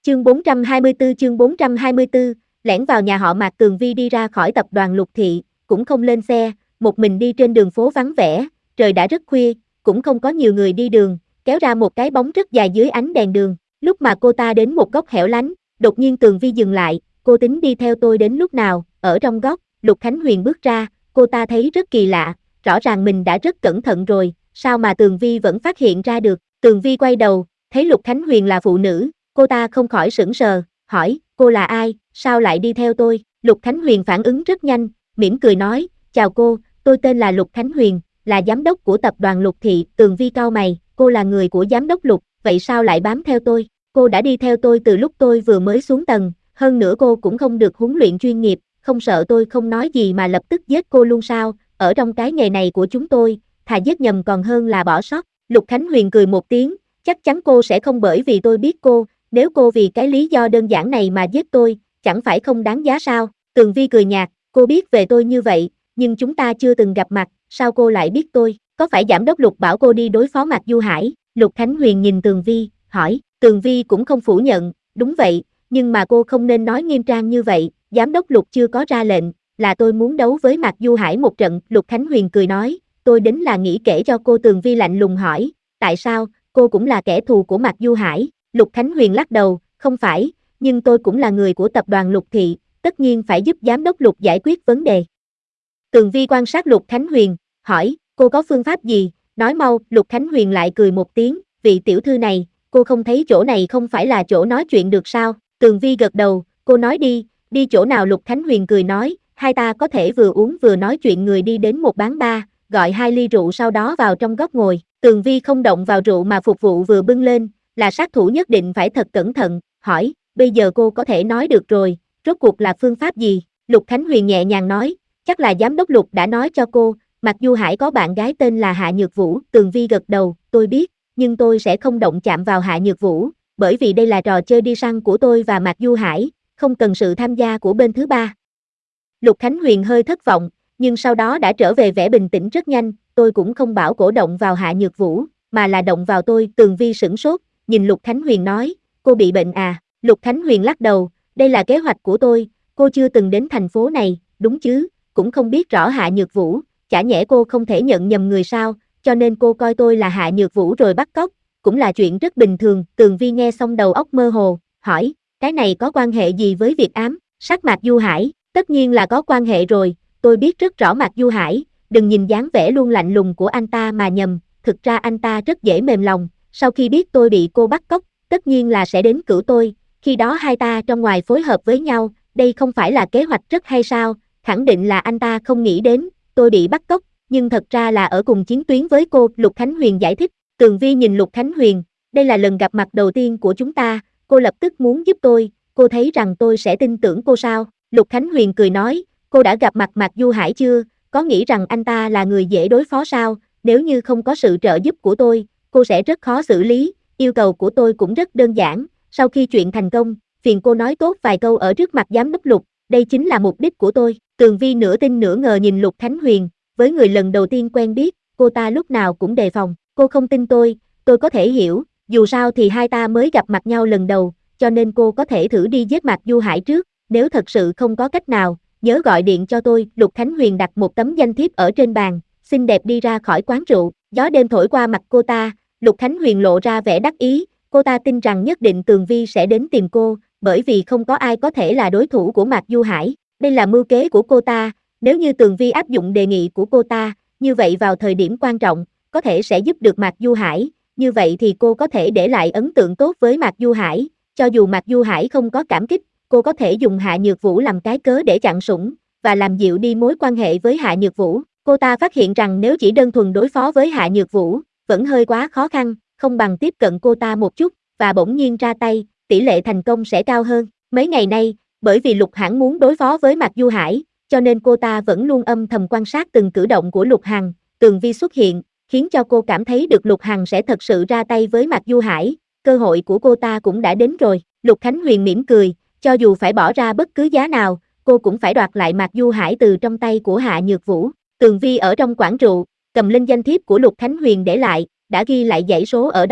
Chương 424 lẻn vào nhà họ Mạc. Tường Vi đi ra khỏi tập đoàn Lục Thị, cũng không lên xe, một mình đi trên đường phố vắng vẻ, trời đã rất khuya, cũng không có nhiều người đi đường, kéo ra một cái bóng rất dài dưới ánh đèn đường. Lúc mà cô ta đến một góc hẻo lánh, đột nhiên Tường Vi dừng lại, cô tính đi theo tôi đến lúc nào? Ở trong góc, Lục Khánh Huyền bước ra, cô ta thấy rất kỳ lạ, rõ ràng mình đã rất cẩn thận rồi, sao mà Tường Vi vẫn phát hiện ra được? Tường Vi quay đầu, thấy Lục Khánh Huyền là phụ nữ, cô ta không khỏi sững sờ, hỏi, cô là ai, sao lại đi theo tôi? Lục Khánh Huyền phản ứng rất nhanh, mỉm cười nói, chào cô, tôi tên là Lục Khánh Huyền, là giám đốc của tập đoàn Lục Thị. Tường Vi cau mày, cô là người của giám đốc Lục, vậy sao lại bám theo tôi? Cô đã đi theo tôi từ lúc tôi vừa mới xuống tầng, hơn nữa cô cũng không được huấn luyện chuyên nghiệp, không sợ tôi không nói gì mà lập tức giết cô luôn sao? Ở trong cái nghề này của chúng tôi, thà giết nhầm còn hơn là bỏ sót. Lục Khánh Huyền cười một tiếng, chắc chắn cô sẽ không bởi vì tôi biết cô, nếu cô vì cái lý do đơn giản này mà giết tôi, chẳng phải không đáng giá sao? Tường Vi cười nhạt, cô biết về tôi như vậy, nhưng chúng ta chưa từng gặp mặt, sao cô lại biết tôi? Có phải giám đốc Lục bảo cô đi đối phó Mạc Du Hải? Lục Khánh Huyền nhìn Tường Vi, hỏi. Tường Vi cũng không phủ nhận, đúng vậy, nhưng mà cô không nên nói nghiêm trang như vậy, giám đốc Lục chưa có ra lệnh, là tôi muốn đấu với Mạc Du Hải một trận. Lục Khánh Huyền cười nói, tôi đến là nghĩ kể cho cô. Tường Vi lạnh lùng hỏi, tại sao, cô cũng là kẻ thù của Mạc Du Hải? Lục Khánh Huyền lắc đầu, không phải, nhưng tôi cũng là người của tập đoàn Lục Thị, tất nhiên phải giúp giám đốc Lục giải quyết vấn đề. Tường Vi quan sát Lục Khánh Huyền, hỏi, cô có phương pháp gì, nói mau. Lục Khánh Huyền lại cười một tiếng, vị tiểu thư này, cô không thấy chỗ này không phải là chỗ nói chuyện được sao? Tường Vi gật đầu, cô nói đi, đi chỗ nào? Lục Khánh Huyền cười nói, hai ta có thể vừa uống vừa nói chuyện. Người đi đến một quán bar, gọi 2 ly rượu sau đó vào trong góc ngồi. Tường Vi không động vào rượu mà phục vụ vừa bưng lên, là sát thủ nhất định phải thật cẩn thận, hỏi, bây giờ cô có thể nói được rồi, rốt cuộc là phương pháp gì? Lục Khánh Huyền nhẹ nhàng nói, chắc là giám đốc Lục đã nói cho cô, Mạc Du Hải có bạn gái tên là Hạ Nhược Vũ. Tường Vi gật đầu, tôi biết, nhưng tôi sẽ không động chạm vào Hạ Nhược Vũ, bởi vì đây là trò chơi đi săn của tôi và Mạc Du Hải, không cần sự tham gia của bên thứ ba. Lục Khánh Huyền hơi thất vọng, nhưng sau đó đã trở về vẻ bình tĩnh rất nhanh, tôi cũng không bảo cổ động vào Hạ Nhược Vũ, mà là động vào tôi. Tường Vi sửng sốt, nhìn Lục Khánh Huyền nói, cô bị bệnh à? Lục Khánh Huyền lắc đầu, đây là kế hoạch của tôi, cô chưa từng đến thành phố này, đúng chứ, cũng không biết rõ Hạ Nhược Vũ, chả nhẽ cô không thể nhận nhầm người sao, cho nên cô coi tôi là Hạ Nhược Vũ rồi bắt cóc, cũng là chuyện rất bình thường. Tường Vi nghe xong đầu óc mơ hồ, hỏi, cái này có quan hệ gì với việc ám sát Mạc Du Hải? Tất nhiên là có quan hệ rồi, tôi biết rất rõ Mạc Du Hải, đừng nhìn dáng vẻ luôn lạnh lùng của anh ta mà nhầm, thực ra anh ta rất dễ mềm lòng, sau khi biết tôi bị cô bắt cóc, tất nhiên là sẽ đến cứu tôi, khi đó hai ta trong ngoài phối hợp với nhau, đây không phải là kế hoạch rất hay sao? Khẳng định là anh ta không nghĩ đến, tôi bị bắt cóc, nhưng thật ra là ở cùng chiến tuyến với cô. Lục Khánh Huyền giải thích. Tường Vi nhìn Lục Khánh Huyền, đây là lần gặp mặt đầu tiên của chúng ta, cô lập tức muốn giúp tôi, cô thấy rằng tôi sẽ tin tưởng cô sao? Lục Khánh Huyền cười nói, cô đã gặp mặt Mạc Du Hải chưa, có nghĩ rằng anh ta là người dễ đối phó sao? Nếu như không có sự trợ giúp của tôi, cô sẽ rất khó xử lý, yêu cầu của tôi cũng rất đơn giản, sau khi chuyện thành công, phiền cô nói tốt vài câu ở trước mặt giám đốc Lục, đây chính là mục đích của tôi. Tường Vi nửa tin nửa ngờ nhìn Lục Khánh Huyền, với người lần đầu tiên quen biết, cô ta lúc nào cũng đề phòng, cô không tin tôi có thể hiểu, dù sao thì hai ta mới gặp mặt nhau lần đầu, cho nên cô có thể thử đi giết Mạc Du Hải trước, nếu thật sự không có cách nào, nhớ gọi điện cho tôi. Lục Khánh Huyền đặt một tấm danh thiếp ở trên bàn, xinh đẹp đi ra khỏi quán rượu, gió đêm thổi qua mặt cô ta, Lục Khánh Huyền lộ ra vẻ đắc ý, cô ta tin rằng nhất định Tường Vi sẽ đến tìm cô, bởi vì không có ai có thể là đối thủ của Mạc Du Hải, đây là mưu kế của cô ta, nếu như Tường Vi áp dụng đề nghị của cô ta, như vậy vào thời điểm quan trọng, có thể sẽ giúp được Mạc Du Hải, như vậy thì cô có thể để lại ấn tượng tốt với Mạc Du Hải, cho dù Mạc Du Hải không có cảm kích, cô có thể dùng Hạ Nhược Vũ làm cái cớ để chặn sủng, và làm dịu đi mối quan hệ với Hạ Nhược Vũ. Cô ta phát hiện rằng nếu chỉ đơn thuần đối phó với Hạ Nhược Vũ, vẫn hơi quá khó khăn, không bằng tiếp cận cô ta một chút, và bỗng nhiên ra tay, tỷ lệ thành công sẽ cao hơn. Mấy ngày nay, bởi vì Lục Hằng muốn đối phó với Mạc Du Hải, cho nên cô ta vẫn luôn âm thầm quan sát từng cử động của Lục Hằng. Tường Vi xuất hiện, khiến cho cô cảm thấy được Lục Hằng sẽ thật sự ra tay với Mạc Du Hải, cơ hội của cô ta cũng đã đến rồi. Lục Khánh Huyền mỉm cười, cho dù phải bỏ ra bất cứ giá nào, cô cũng phải đoạt lại Mạc Du Hải từ trong tay của Hạ Nhược Vũ. Tường Vi ở trong quán rượu, cầm lên danh thiếp của Lục Khánh Huyền để lại, đã ghi lại dãy số ở đó,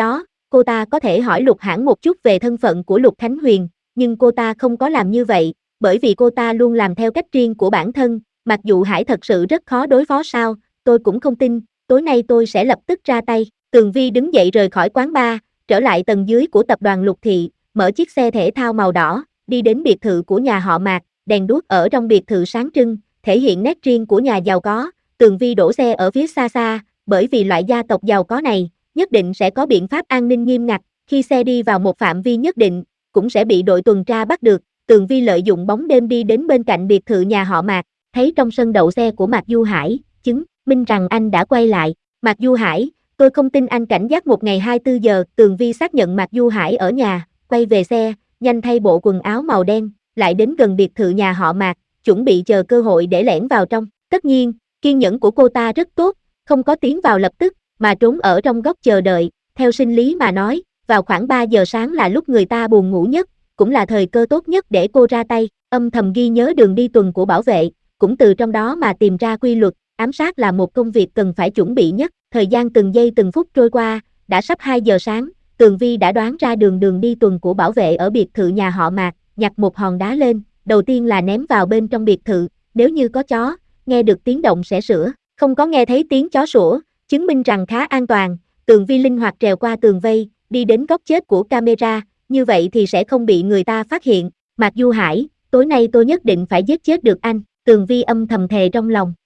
cô ta có thể hỏi Lục Hãn một chút về thân phận của Lục Khánh Huyền, nhưng cô ta không có làm như vậy, bởi vì cô ta luôn làm theo cách riêng của bản thân, mặc dù Hải thật sự rất khó đối phó sao, tôi cũng không tin, tối nay tôi sẽ lập tức ra tay. Tường Vi đứng dậy rời khỏi quán bar, trở lại tầng dưới của tập đoàn Lục Thị, mở chiếc xe thể thao màu đỏ, đi đến biệt thự của nhà họ Mạc, đèn đuốc ở trong biệt thự sáng trưng, thể hiện nét riêng của nhà giàu có. Tường Vi đổ xe ở phía xa xa, bởi vì loại gia tộc giàu có này, nhất định sẽ có biện pháp an ninh nghiêm ngặt, khi xe đi vào một phạm vi nhất định, cũng sẽ bị đội tuần tra bắt được. Tường Vi lợi dụng bóng đêm đi đến bên cạnh biệt thự nhà họ Mạc, thấy trong sân đậu xe của Mạc Du Hải, chứng minh rằng anh đã quay lại. Mạc Du Hải, tôi không tin anh cảnh giác một ngày 24 giờ, Tường Vi xác nhận Mạc Du Hải ở nhà, quay về xe, nhanh thay bộ quần áo màu đen, lại đến gần biệt thự nhà họ Mạc, chuẩn bị chờ cơ hội để lẻn vào trong. Tất nhiên, kiên nhẫn của cô ta rất tốt, không có tiến vào lập tức, mà trốn ở trong góc chờ đợi. Theo sinh lý mà nói, vào khoảng 3 giờ sáng là lúc người ta buồn ngủ nhất, cũng là thời cơ tốt nhất để cô ra tay, âm thầm ghi nhớ đường đi tuần của bảo vệ, cũng từ trong đó mà tìm ra quy luật, ám sát là một công việc cần phải chuẩn bị nhất. Thời gian từng giây từng phút trôi qua, đã sắp 2 giờ sáng, Tường Vi đã đoán ra đường đi tuần của bảo vệ ở biệt thự nhà họ Mạc, nhặt một hòn đá lên, đầu tiên là ném vào bên trong biệt thự, nếu như có chó, nghe được tiếng động sẽ sủa, không có nghe thấy tiếng chó sủa, chứng minh rằng khá an toàn. Tường Vi linh hoạt trèo qua tường vây, đi đến góc chết của camera, như vậy thì sẽ không bị người ta phát hiện. Mạc Du Hải, tối nay tôi nhất định phải giết chết được anh, Tường Vi âm thầm thề trong lòng.